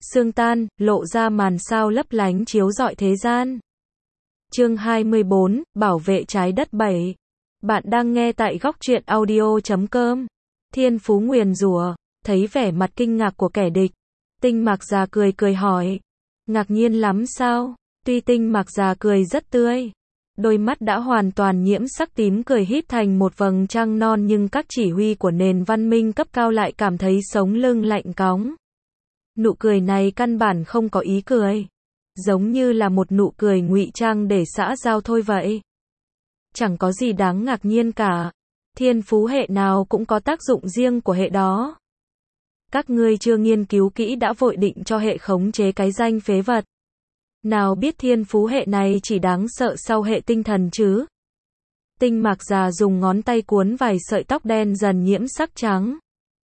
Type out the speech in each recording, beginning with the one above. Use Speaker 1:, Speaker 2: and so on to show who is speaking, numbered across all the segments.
Speaker 1: Sương tan, lộ ra màn sao lấp lánh chiếu rọi thế gian. Chương 24, bảo vệ trái đất 7. Bạn đang nghe tại góc truyện audio.com. Thiên Phú nguyền rủa, thấy vẻ mặt kinh ngạc của kẻ địch. Tinh Mạc Già cười cười hỏi. Ngạc nhiên lắm sao? Tuy Tinh Mạc Già cười rất tươi. Đôi mắt đã hoàn toàn nhiễm sắc tím cười híp thành một vầng trăng non, nhưng các chỉ huy của nền văn minh cấp cao lại cảm thấy sống lưng lạnh cóng. Nụ cười này căn bản không có ý cười. Giống như là một nụ cười ngụy trang để xã giao thôi vậy. Chẳng có gì đáng ngạc nhiên cả. Thiên phú hệ nào cũng có tác dụng riêng của hệ đó. Các ngươi chưa nghiên cứu kỹ đã vội định cho hệ khống chế cái danh phế vật. Nào biết thiên phú hệ này chỉ đáng sợ sau hệ tinh thần chứ. Tinh Mạc Già dùng ngón tay cuốn vài sợi tóc đen dần nhiễm sắc trắng.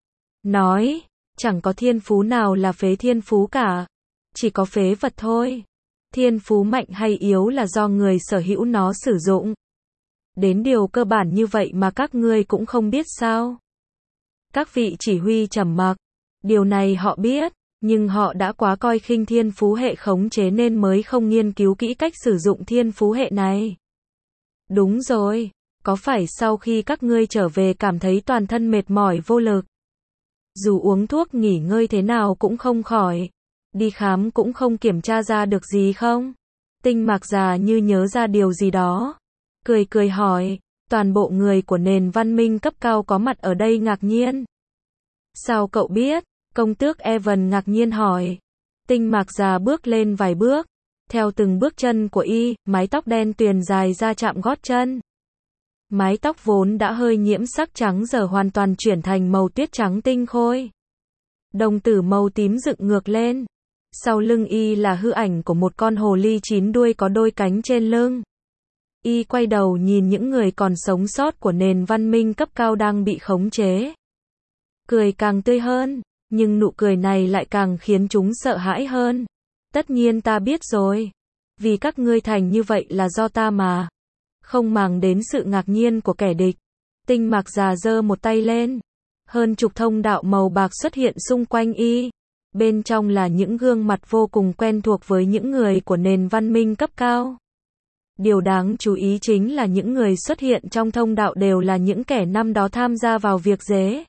Speaker 1: Nói, chẳng có thiên phú nào là phế thiên phú cả. Chỉ có phế vật thôi. Thiên phú mạnh hay yếu là do người sở hữu nó sử dụng. Đến điều cơ bản như vậy mà các ngươi cũng không biết sao? Các vị chỉ huy trầm mặc. Điều này họ biết, nhưng họ đã quá coi khinh thiên phú hệ khống chế nên mới không nghiên cứu kỹ cách sử dụng thiên phú hệ này. Đúng rồi, có phải sau khi các ngươi trở về cảm thấy toàn thân mệt mỏi vô lực? Dù uống thuốc nghỉ ngơi thế nào cũng không khỏi. Đi khám cũng không kiểm tra ra được gì không? Tinh Mạc Già như nhớ ra điều gì đó. Cười cười hỏi, toàn bộ người của nền văn minh cấp cao có mặt ở đây ngạc nhiên. Sao cậu biết? Công tước Evan ngạc nhiên hỏi. Tinh Mạc Già bước lên vài bước. Theo từng bước chân của y, mái tóc đen tuyền dài ra chạm gót chân. Mái tóc vốn đã hơi nhiễm sắc trắng giờ hoàn toàn chuyển thành màu tuyết trắng tinh khôi. Đồng tử màu tím dựng ngược lên. Sau lưng y là hư ảnh của một con hồ ly 9 đuôi có đôi cánh trên lưng. Y quay đầu nhìn những người còn sống sót của nền văn minh cấp cao đang bị khống chế. Cười càng tươi hơn, nhưng nụ cười này lại càng khiến chúng sợ hãi hơn. Tất nhiên ta biết rồi. Vì các ngươi thành như vậy là do ta mà. Không màng đến sự ngạc nhiên của kẻ địch. Tinh Mạc Già giơ một tay lên. Hơn chục thông đạo màu bạc xuất hiện xung quanh y. Bên trong là những gương mặt vô cùng quen thuộc với những người của nền văn minh cấp cao. Điều đáng chú ý chính là những người xuất hiện trong thông đạo đều là những kẻ năm đó tham gia vào việc dế.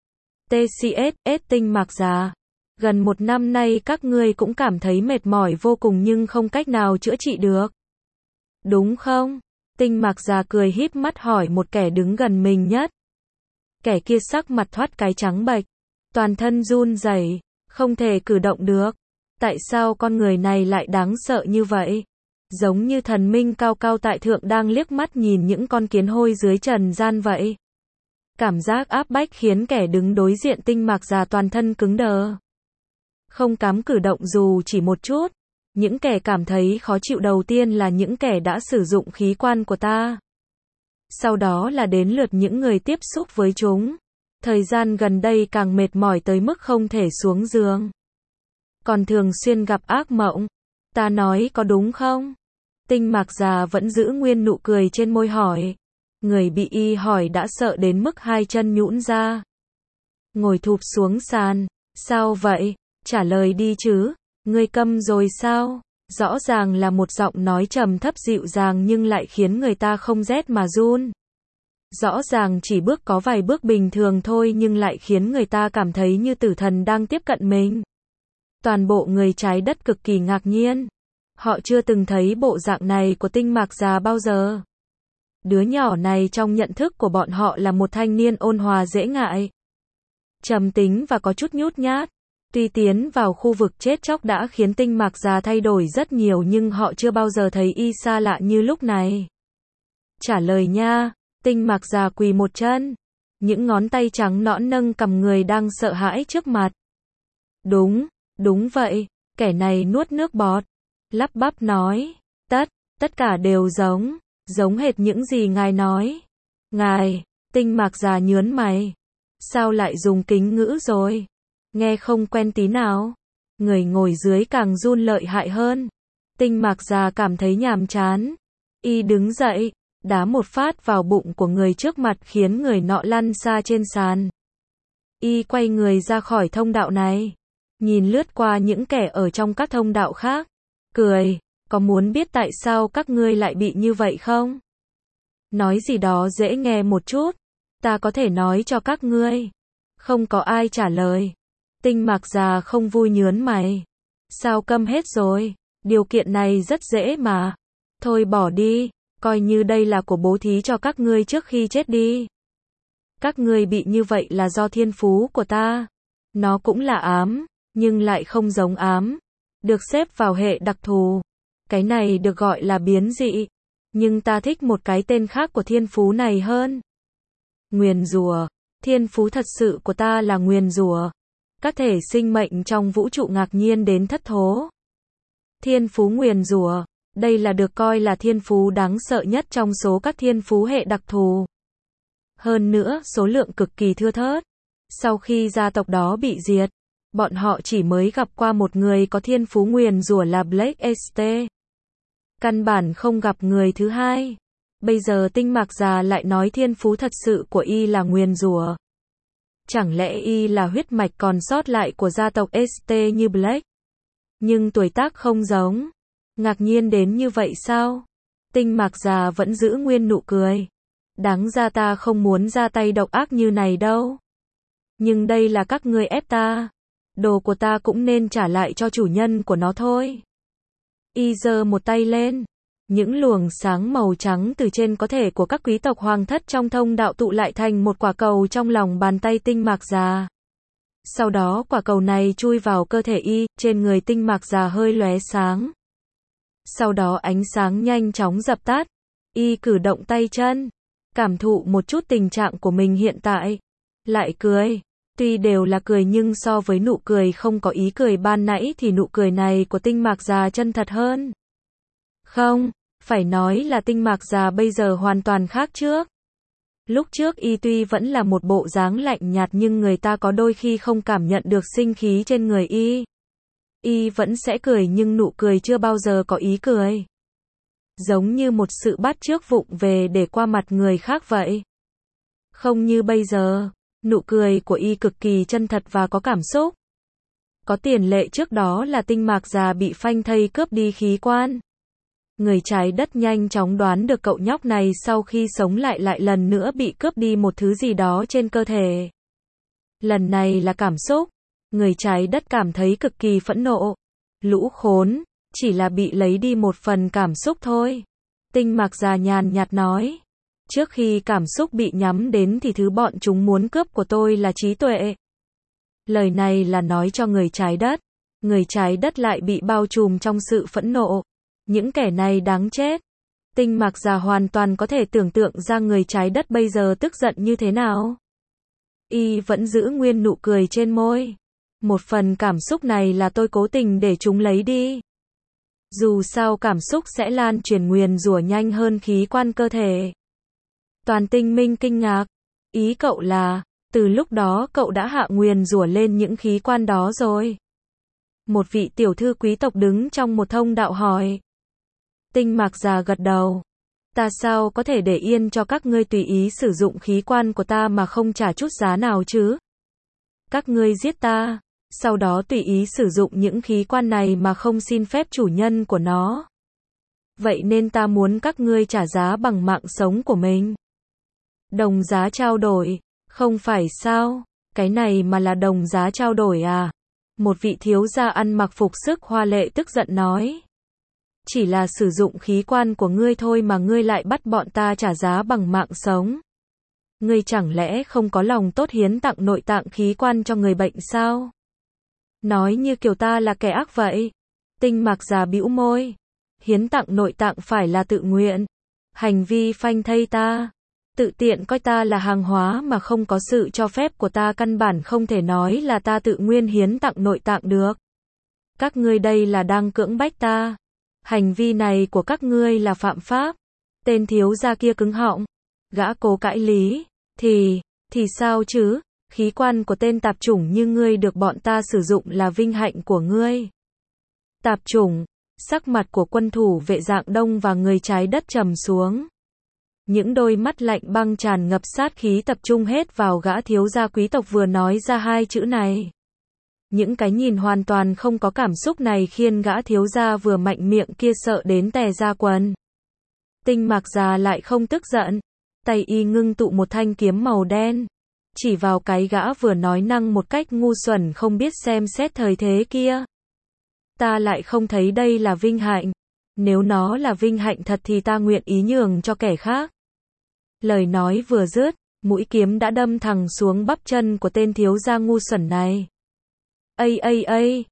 Speaker 1: TCS, Tinh Mạc Già. Gần một năm nay các ngươi cũng cảm thấy mệt mỏi vô cùng nhưng không cách nào chữa trị được. Đúng không? Tinh Mạc Già cười híp mắt hỏi một kẻ đứng gần mình nhất. Kẻ kia sắc mặt thoát cái trắng bệch. Toàn thân run rẩy, không thể cử động được. Tại sao con người này lại đáng sợ như vậy? Giống như thần minh cao cao tại thượng đang liếc mắt nhìn những con kiến hôi dưới trần gian vậy. Cảm giác áp bách khiến kẻ đứng đối diện Tinh Mạc Già toàn thân cứng đờ. Không dám cử động dù chỉ một chút. Những kẻ cảm thấy khó chịu đầu tiên là những kẻ đã sử dụng khí quan của ta. Sau đó là đến lượt những người tiếp xúc với chúng. Thời gian gần đây càng mệt mỏi tới mức không thể xuống giường. Còn thường xuyên gặp ác mộng. Ta nói có đúng không? Tinh Mạc Già vẫn giữ nguyên nụ cười trên môi hỏi. Người bị y hỏi đã sợ đến mức hai chân nhũn ra. Ngồi thụp xuống sàn. Sao vậy? Trả lời đi chứ. Ngươi câm rồi sao? Rõ ràng là một giọng nói trầm thấp dịu dàng nhưng lại khiến người ta không rét mà run. Rõ ràng chỉ bước có vài bước bình thường thôi nhưng lại khiến người ta cảm thấy như tử thần đang tiếp cận mình. Toàn bộ người trái đất cực kỳ ngạc nhiên. Họ chưa từng thấy bộ dạng này của Tinh Mạc Già bao giờ. Đứa nhỏ này trong nhận thức của bọn họ là một thanh niên ôn hòa dễ ngại, trầm tính và có chút nhút nhát. Tuy tiến vào khu vực chết chóc đã khiến Tinh Mạc Già thay đổi rất nhiều nhưng họ chưa bao giờ thấy y xa lạ như lúc này. Trả lời nha. Tinh Mạc Già quỳ một chân. Những ngón tay trắng nõn nâng cầm người đang sợ hãi trước mặt. Đúng vậy. Kẻ này nuốt nước bọt. Lắp bắp nói. Tất cả đều giống hệt những gì ngài nói. Ngài, Tinh Mạc Già nhớn mày. Sao lại dùng kính ngữ rồi? Nghe không quen tí nào. Người ngồi dưới càng run lợi hại hơn. Tinh Mạc Già cảm thấy nhàm chán. Y đứng dậy, đá một phát vào bụng của người trước mặt khiến người nọ lăn xa trên sàn. Y quay người ra khỏi thông đạo này. nhìn lướt qua những kẻ ở trong các thông đạo khác, cười, có muốn biết tại sao các ngươi lại bị như vậy không? Nói gì đó dễ nghe một chút, ta có thể nói cho các ngươi. Không có ai trả lời. Tinh Mạc già không vui nhớn mày. Sao câm hết rồi? Điều kiện này rất dễ mà. Thôi bỏ đi, coi như đây là của bố thí cho các ngươi trước khi chết đi. Các ngươi bị như vậy là do thiên phú của ta. Nó cũng là ám, nhưng lại không giống ám. Được xếp vào hệ đặc thù. Cái này được gọi là biến dị. Nhưng ta thích một cái tên khác của thiên phú này hơn. Nguyền rủa. Thiên phú thật sự của ta là nguyền rủa. Các thể sinh mệnh trong vũ trụ ngạc nhiên đến thất thố. Thiên phú nguyền rủa. Đây là được coi là thiên phú đáng sợ nhất trong số các thiên phú hệ đặc thù. Hơn nữa, số lượng cực kỳ thưa thớt. Sau khi gia tộc đó bị diệt, bọn họ chỉ mới gặp qua một người có thiên phú nguyền rủa là Black St. Căn bản không gặp người thứ hai. Bây giờ Tinh Mạc già lại nói thiên phú thật sự của y là nguyền rủa. Chẳng lẽ y là huyết mạch còn sót lại của gia tộc St như Black? Nhưng tuổi tác không giống. Ngạc nhiên đến như vậy sao? Tinh Mạc già vẫn giữ nguyên nụ cười. Đáng ra ta không muốn ra tay độc ác như này đâu. Nhưng đây là các ngươi ép ta. Đồ của ta cũng nên trả lại cho chủ nhân của nó thôi. Y giơ một tay lên. Những luồng sáng màu trắng từ trên có thể của các quý tộc hoàng thất trong thông đạo tụ lại thành một quả cầu trong lòng bàn tay Tinh Mạc già. Sau đó quả cầu này chui vào cơ thể y, trên người Tinh Mạc già hơi lóe sáng. Sau đó ánh sáng nhanh chóng dập tắt. Y cử động tay chân, cảm thụ một chút tình trạng của mình hiện tại. Lại cười. Tuy đều là cười nhưng so với nụ cười không có ý cười ban nãy thì nụ cười này của Tinh Mạc già chân thật hơn. Không, phải nói là Tinh Mạc già bây giờ hoàn toàn khác trước. Lúc trước y tuy vẫn là một bộ dáng lạnh nhạt nhưng người ta có đôi khi không cảm nhận được sinh khí trên người y. Y vẫn sẽ cười nhưng nụ cười chưa bao giờ có ý cười. Giống như một sự bắt chước vụng về để qua mặt người khác vậy. Không như bây giờ, nụ cười của y cực kỳ chân thật và có cảm xúc. Có tiền lệ trước đó là Tinh Mạc già bị phanh thây cướp đi khí quan. Người trái đất nhanh chóng đoán được cậu nhóc này sau khi sống lại lần nữa bị cướp đi một thứ gì đó trên cơ thể. Lần này là cảm xúc. Người trái đất cảm thấy cực kỳ phẫn nộ. Lũ khốn, chỉ là bị lấy đi một phần cảm xúc thôi. Tinh Mạc già nhàn nhạt nói. Trước khi cảm xúc bị nhắm đến thì thứ bọn chúng muốn cướp của tôi là trí tuệ. Lời này là nói cho người trái đất. Người trái đất lại bị bao trùm trong sự phẫn nộ. Những kẻ này đáng chết. Tinh Mạc già hoàn toàn có thể tưởng tượng ra người trái đất bây giờ tức giận như thế nào. Y vẫn giữ nguyên nụ cười trên môi. Một phần cảm xúc này là tôi cố tình để chúng lấy đi. Dù sao cảm xúc sẽ lan truyền nguyền rủa nhanh hơn khí quan cơ thể. Toàn tinh minh kinh ngạc. Ý cậu là, từ lúc đó cậu đã hạ nguyền rủa lên những khí quan đó rồi. Một vị tiểu thư quý tộc đứng trong một thông đạo hỏi. Tinh Mạc già gật đầu. Ta sao có thể để yên cho các ngươi tùy ý sử dụng khí quan của ta mà không trả chút giá nào chứ? Các ngươi giết ta, sau đó tùy ý sử dụng những khí quan này mà không xin phép chủ nhân của nó. Vậy nên ta muốn các ngươi trả giá bằng mạng sống của mình. Đồng giá trao đổi, không phải sao? Cái này mà là đồng giá trao đổi à? Một vị thiếu gia ăn mặc phục sức hoa lệ tức giận nói. Chỉ là sử dụng khí quan của ngươi thôi mà ngươi lại bắt bọn ta trả giá bằng mạng sống. Ngươi chẳng lẽ không có lòng tốt hiến tặng nội tạng khí quan cho người bệnh sao? Nói như kiểu ta là kẻ ác vậy. Tinh Mạc già bĩu môi. Hiến tặng nội tạng phải là tự nguyện. Hành vi phanh thây ta, tự tiện coi ta là hàng hóa mà không có sự cho phép của ta căn bản không thể nói là ta tự nguyên hiến tặng nội tạng được. Các ngươi đây là đang cưỡng bách ta. Hành vi này của các ngươi là phạm pháp. Tên thiếu gia kia cứng họng. Gã cố cãi lý. Thì sao chứ? Khí quan của tên tạp chủng như ngươi được bọn ta sử dụng là vinh hạnh của ngươi. Tạp chủng. Sắc mặt của quân thủ vệ Dạng Đông và người trái đất trầm xuống. Những đôi mắt lạnh băng tràn ngập sát khí tập trung hết vào gã thiếu gia quý tộc vừa nói ra hai chữ này. Những cái nhìn hoàn toàn không có cảm xúc này khiến gã thiếu gia vừa mạnh miệng kia sợ đến tè ra quần. Tinh Mạc Già lại không tức giận. Tay y ngưng tụ một thanh kiếm màu đen. Chỉ vào cái gã vừa nói năng một cách ngu xuẩn không biết xem xét thời thế kia. Ta lại không thấy đây là vinh hạnh. Nếu nó là vinh hạnh thật thì ta nguyện ý nhường cho kẻ khác. Lời nói vừa dứt, mũi kiếm đã đâm thẳng xuống bắp chân của tên thiếu gia ngu xuẩn này. Ây,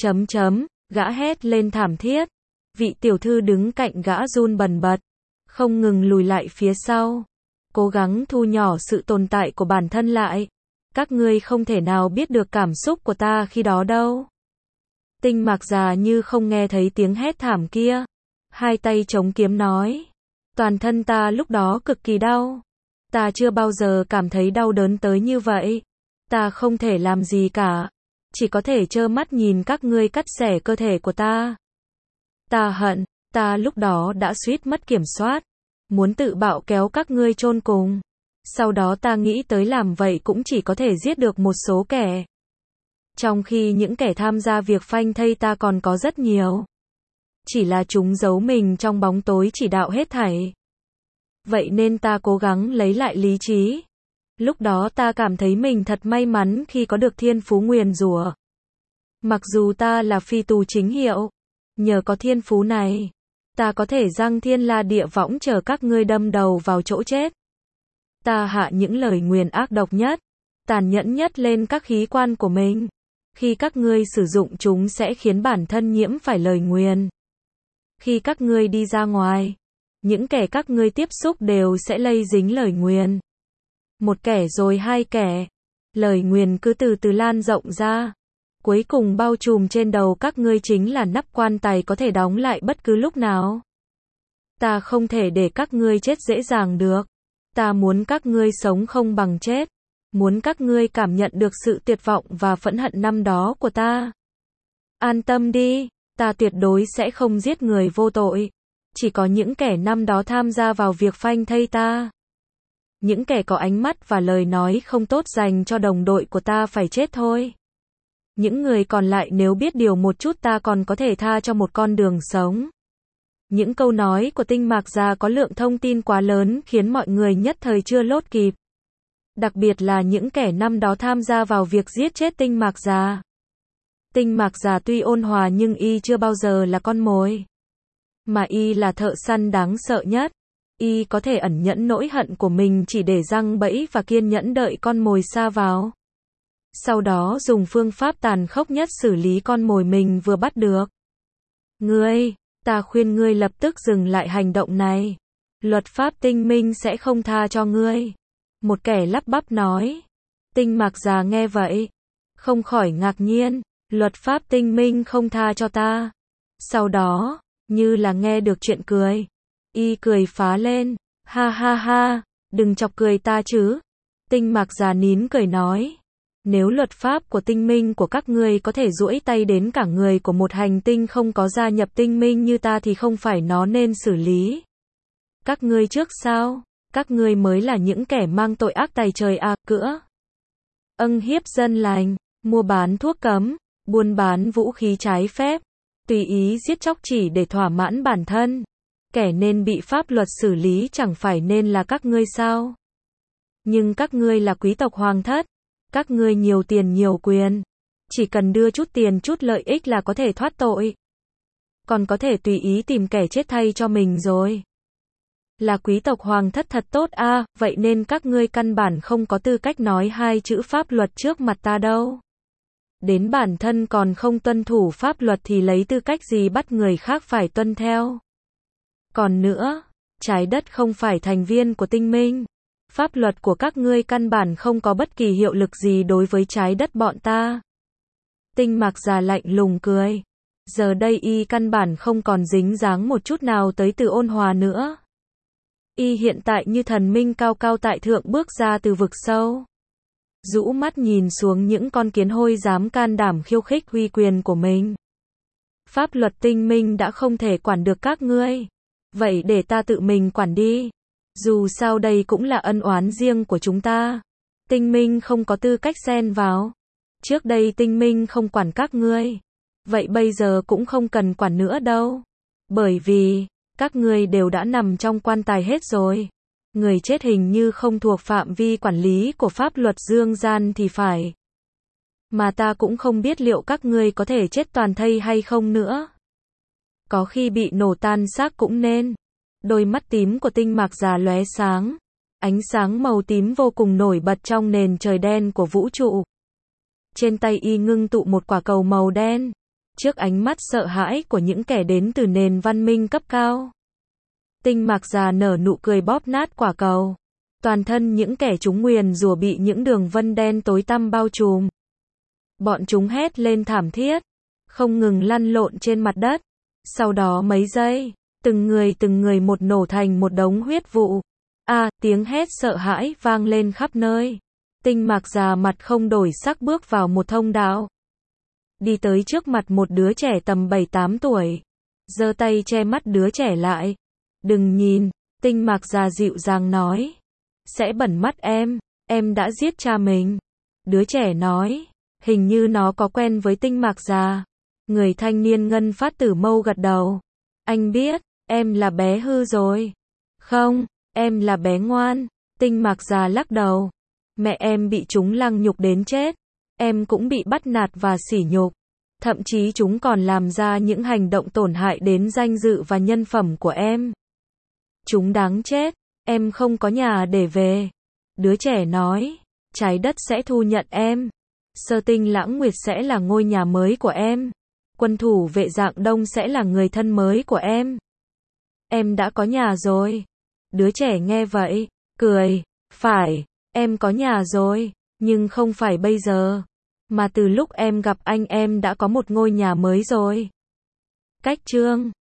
Speaker 1: gã hét lên thảm thiết. Vị tiểu thư đứng cạnh gã run bần bật, không ngừng lùi lại phía sau, cố gắng thu nhỏ sự tồn tại của bản thân lại. Các ngươi không thể nào biết được cảm xúc của ta khi đó đâu. Tinh Mạc Già như không nghe thấy tiếng hét thảm kia, hai tay chống kiếm nói. Toàn thân ta lúc đó cực kỳ đau. Ta chưa bao giờ cảm thấy đau đớn tới như vậy. Ta không thể làm gì cả. Chỉ có thể trơ mắt nhìn các ngươi cắt xẻ cơ thể của ta. Ta hận, ta lúc đó đã suýt mất kiểm soát. Muốn tự bạo kéo các ngươi chôn cùng. Sau đó ta nghĩ tới làm vậy cũng chỉ có thể giết được một số kẻ. Trong khi những kẻ tham gia việc phanh thây ta còn có rất nhiều. Chỉ là chúng giấu mình trong bóng tối chỉ đạo hết thảy. Vậy nên ta cố gắng lấy lại lý trí. Lúc đó ta cảm thấy mình thật may mắn khi có được thiên phú nguyền rủa. Mặc dù ta là phi tù chính hiệu, nhờ có thiên phú này, ta có thể giăng thiên la địa võng chờ các ngươi đâm đầu vào chỗ chết. Ta hạ những lời nguyền ác độc nhất, tàn nhẫn nhất lên các khí quan của mình. Khi các ngươi sử dụng chúng sẽ khiến bản thân nhiễm phải lời nguyền. Khi các ngươi đi ra ngoài, những kẻ các ngươi tiếp xúc đều sẽ lây dính lời nguyền. Một kẻ rồi hai kẻ. Lời nguyền cứ từ từ lan rộng ra. Cuối cùng bao trùm trên đầu các ngươi chính là nắp quan tài có thể đóng lại bất cứ lúc nào. Ta không thể để các ngươi chết dễ dàng được. Ta muốn các ngươi sống không bằng chết. Muốn các ngươi cảm nhận được sự tuyệt vọng và phẫn hận năm đó của ta. An tâm đi, ta tuyệt đối sẽ không giết người vô tội. Chỉ có những kẻ năm đó tham gia vào việc phanh thây ta. Những kẻ có ánh mắt và lời nói không tốt dành cho đồng đội của ta phải chết thôi. Những người còn lại nếu biết điều một chút ta còn có thể tha cho một con đường sống. Những câu nói của Tinh Mạc Già có lượng thông tin quá lớn khiến mọi người nhất thời chưa lốt kịp. Đặc biệt là những kẻ năm đó tham gia vào việc giết chết Tinh Mạc Già. Tinh Mạc Già tuy ôn hòa nhưng y chưa bao giờ là con mồi. Mà y là thợ săn đáng sợ nhất. Y có thể ẩn nhẫn nỗi hận của mình chỉ để giăng bẫy và kiên nhẫn đợi con mồi sa vào. Sau đó dùng phương pháp tàn khốc nhất xử lý con mồi mình vừa bắt được. Ngươi, ta khuyên ngươi lập tức dừng lại hành động này. Luật pháp Tinh Minh sẽ không tha cho ngươi. Một kẻ lắp bắp nói. Tinh Mạc Già nghe vậy, không khỏi ngạc nhiên. Luật pháp Tinh Minh không tha cho ta. Sau đó, như là nghe được chuyện cười, y cười phá lên. Ha ha ha, đừng chọc cười ta chứ. Tinh Mạc Già nín cười nói. Nếu luật pháp của Tinh Minh của các ngươi có thể duỗi tay đến cả người của một hành tinh không có gia nhập Tinh Minh như ta thì không phải nó nên xử lý các ngươi trước sao? Các ngươi mới là những kẻ mang tội ác tày trời cữa. Hiếp dân lành, mua bán thuốc cấm, buôn bán vũ khí trái phép, tùy ý giết chóc chỉ để thỏa mãn bản thân. Kẻ nên bị pháp luật xử lý chẳng phải nên là các ngươi sao? Nhưng các ngươi là quý tộc hoàng thất. Các ngươi nhiều tiền nhiều quyền. Chỉ cần đưa chút tiền chút lợi ích là có thể thoát tội. Còn có thể tùy ý tìm kẻ chết thay cho mình rồi. Là quý tộc hoàng thất thật tốt vậy nên các ngươi căn bản không có tư cách nói hai chữ pháp luật trước mặt ta đâu. Đến bản thân còn không tuân thủ pháp luật thì lấy tư cách gì bắt người khác phải tuân theo. Còn nữa, trái đất không phải thành viên của Tinh Minh. Pháp luật của các ngươi căn bản không có bất kỳ hiệu lực gì đối với trái đất bọn ta. Tinh Mạc Già lạnh lùng cười. Giờ đây y căn bản không còn dính dáng một chút nào tới từ ôn hòa nữa. Y hiện tại như thần minh cao cao tại thượng bước ra từ vực sâu. Rũ mắt nhìn xuống những con kiến hôi dám can đảm khiêu khích uy quyền của mình. Pháp luật Tinh Minh đã không thể quản được các ngươi. Vậy để ta tự mình quản đi. Dù sao đây cũng là ân oán riêng của chúng ta. Tinh Minh không có tư cách xen vào. Trước đây tinh minh không quản các ngươi. Vậy bây giờ cũng không cần quản nữa đâu. Bởi vì, các ngươi đều đã nằm trong quan tài hết rồi. Người chết hình như không thuộc phạm vi quản lý của pháp luật dương gian thì phải. Mà ta cũng không biết liệu các ngươi có thể chết toàn thây hay không nữa. Có khi bị nổ tan xác cũng nên. Đôi mắt tím của Tinh Mạc già lóe sáng. Ánh sáng màu tím vô cùng nổi bật trong nền trời đen của vũ trụ. Trên tay y ngưng tụ một quả cầu màu đen. Trước ánh mắt sợ hãi của những kẻ đến từ nền văn minh cấp cao. Tinh Mạc già nở nụ cười bóp nát quả cầu. Toàn thân những kẻ chúng nguyền rủa bị những đường vân đen tối tăm bao trùm. Bọn chúng hét lên thảm thiết. Không ngừng lăn lộn trên mặt đất. Sau đó mấy giây, từng người một nổ thành một đống huyết vụ. Tiếng hét sợ hãi vang lên khắp nơi. Tinh Mạc già mặt không đổi sắc bước vào một thông đạo. Đi tới trước mặt một đứa trẻ tầm 7-8 tuổi. Giơ tay che mắt đứa trẻ lại. Đừng nhìn, Tinh Mạc già dịu dàng nói. Sẽ bẩn mắt em đã giết cha mình. Đứa trẻ nói, hình như nó có quen với Tinh Mạc già. Người thanh niên ngân phát tử mâu gật đầu. Anh biết, em là bé hư rồi. Không, em là bé ngoan. Tinh Mạc già lắc đầu. Mẹ em bị chúng lăng nhục đến chết. Em cũng bị bắt nạt và sỉ nhục. Thậm chí chúng còn làm ra những hành động tổn hại đến danh dự và nhân phẩm của em. Chúng đáng chết. Em không có nhà để về. Đứa trẻ nói, trái đất sẽ thu nhận em. Sơ Tinh Lãng Nguyệt sẽ là ngôi nhà mới của em. Quân thủ vệ Dạng Đông sẽ là người thân mới của em. Em đã có nhà rồi. Đứa trẻ nghe vậy, cười. Phải, em có nhà rồi, nhưng không phải bây giờ. Mà từ lúc em gặp anh em đã có một ngôi nhà mới rồi. Cách chương